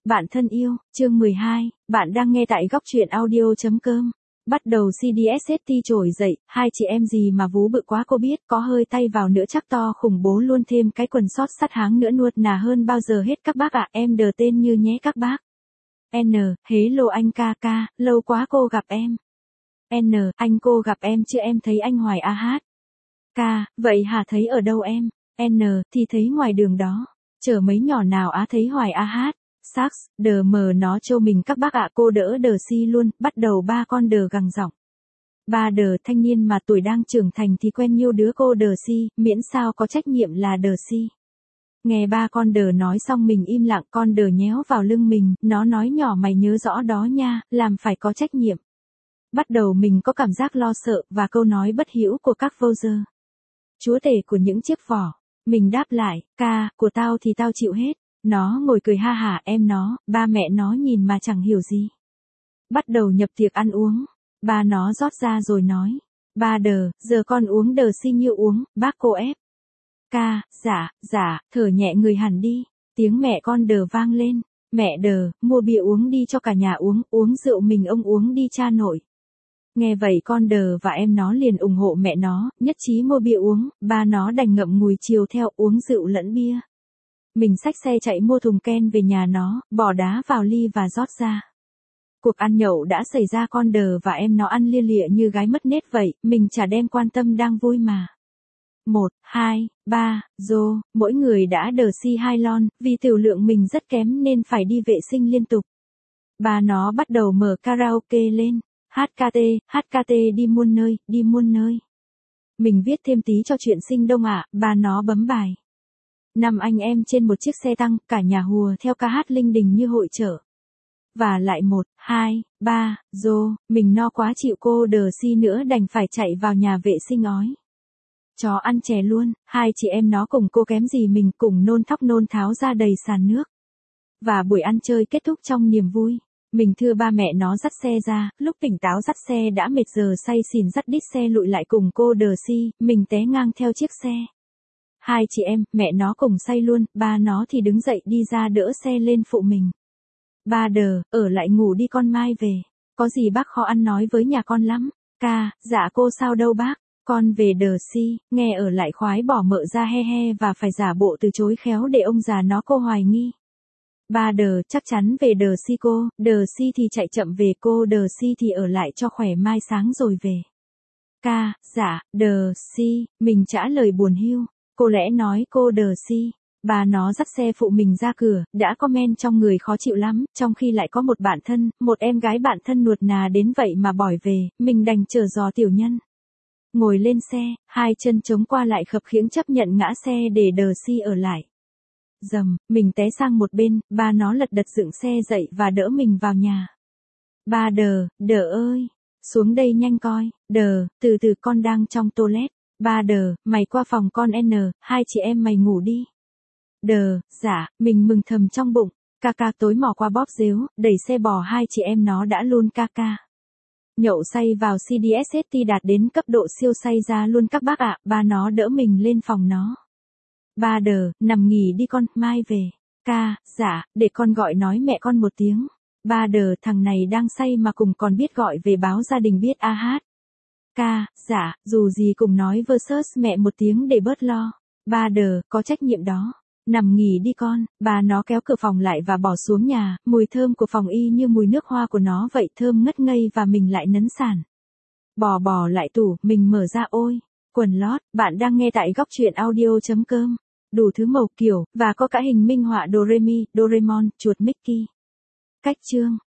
Bạn thân yêu, chương 12, bạn đang nghe tại góc truyện audio.com. Bắt đầu CDSST trỗi dậy, hai chị em gì mà vú bự quá cô biết, có hơi tay vào nữa chắc to khủng bố luôn, thêm cái quần sót sắt háng nữa nuột nà hơn bao giờ hết các bác ạ, em đờ tên như nhé các bác. N, hello anh ca ca, lâu quá cô gặp em. N, anh cô gặp em chứ em thấy anh hoài a hát. Ca, vậy hả thấy ở đâu em? N, thì thấy ngoài đường đó. Chở mấy nhỏ nào á thấy hoài a hát. Sax, đờ mờ nó trêu mình các bác ạ, cô đỡ đờ si luôn, bắt đầu ba con đờ gằng giọng. Ba đờ thanh niên mà tuổi đang trưởng thành thì quen nhiêu đứa cô đờ si, miễn sao có trách nhiệm là đờ si. Nghe ba con đờ nói xong mình im lặng, con đờ nhéo vào lưng mình, nó nói nhỏ mày nhớ rõ đó nha, làm phải có trách nhiệm. Bắt đầu mình có cảm giác lo sợ, và câu nói bất hữu của các vô dơ. Chúa tể của những chiếc vỏ. Mình đáp lại, ca, của tao thì tao chịu hết. Nó ngồi cười ha hả, em nó, ba mẹ nó nhìn mà chẳng hiểu gì. Bắt đầu nhập tiệc ăn uống. Ba nó rót ra rồi nói. Ba đờ, giờ con uống đờ si như uống, bác cô ép. Ca, dạ, thở nhẹ người hẳn đi. Tiếng mẹ con đờ vang lên. Mẹ đờ, mua bia uống đi cho cả nhà uống rượu mình ông uống đi cha nội. Nghe vậy con đờ và em nó liền ủng hộ mẹ nó, nhất trí mua bia uống, ba nó đành ngậm ngùi chiều theo uống rượu lẫn bia. Mình xách xe chạy mua thùng ken về nhà nó, bỏ đá vào ly và rót ra. Cuộc ăn nhậu đã xảy ra, con đờ và em nó ăn lia lịa như gái mất nết vậy, mình chả đem quan tâm đang vui mà. 1, 2, 3, rô, mỗi người đã đờ si 2 lon, vì tiểu lượng mình rất kém nên phải đi vệ sinh liên tục. Ba nó bắt đầu mở karaoke lên. HKT, đi muôn nơi. Mình viết thêm tí cho chuyện sinh đông ạ, ba nó bấm bài. 5 anh em trên một chiếc xe tăng, cả nhà hùa theo ca hát linh đình như hội chợ. Và lại 1, 2, 3, rô, mình no quá chịu cô đờ si nữa đành phải chạy vào nhà vệ sinh ói. Chó ăn chè luôn, hai chị em nó cùng cô kém gì mình cùng nôn thóc nôn tháo ra đầy sàn nước. Và buổi ăn chơi kết thúc trong niềm vui. Mình thưa ba mẹ nó dắt xe ra, lúc tỉnh táo dắt xe đã mệt giờ say xỉn dắt đít xe lụi lại cùng cô đờ si, mình té ngang theo chiếc xe. Hai chị em, mẹ nó cùng say luôn, ba nó thì đứng dậy đi ra đỡ xe lên phụ mình. Ba đờ, ở lại ngủ đi con mai về. Có gì bác khó ăn nói với nhà con lắm. Ca, dạ cô sao đâu bác. Con về đờ si, nghe ở lại khoái bỏ mợ ra he he và phải giả bộ từ chối khéo để ông già nó cô hoài nghi. Ba đờ, chắc chắn về đờ si cô, đờ si thì chạy chậm về cô đờ si thì ở lại cho khỏe mai sáng rồi về. Ca, dạ, đờ si, mình trả lời buồn hiu. Cô lẽ nói cô đờ si. Bà nó dắt xe phụ mình ra cửa, đã có men trong người khó chịu lắm, trong khi lại có một bạn thân, một em gái bạn thân nuột nà đến vậy mà bỏi về, mình đành chờ dò tiểu nhân. Ngồi lên xe, hai chân chống qua lại khập khiễng chấp nhận ngã xe để đờ si ở lại. Dầm, mình té sang một bên, ba nó lật đật dựng xe dậy và đỡ mình vào nhà. Ba đờ ơi, xuống đây nhanh coi, đờ, từ từ con đang trong toilet. Ba đờ, mày qua phòng con N, hai chị em mày ngủ đi. Đờ, dạ, mình mừng thầm trong bụng, ca ca tối mò qua bóp rếu, đẩy xe bò hai chị em nó đã luôn ca ca. Nhậu say vào CDSST đạt đến cấp độ siêu say ra luôn các bác ạ, ba nó đỡ mình lên phòng nó. Ba đờ, nằm nghỉ đi con, mai về. Ca, dạ, để con gọi nói mẹ con một tiếng. Ba đờ, thằng này đang say mà cùng còn biết gọi về báo gia đình biết a hát. Ca, dạ, dù gì cùng nói versus mẹ một tiếng để bớt lo. Ba đờ, có trách nhiệm đó. Nằm nghỉ đi con, bà nó kéo cửa phòng lại và bỏ xuống nhà, mùi thơm của phòng y như mùi nước hoa của nó vậy, thơm ngất ngây và mình lại nấn sàn. Bỏ lại tủ, mình mở ra ôi. Quần lót, bạn đang nghe tại góc truyện audio.com. Đủ thứ màu kiểu, và có cả hình minh họa Doremi, Doraemon, chuột Mickey. Cách chương.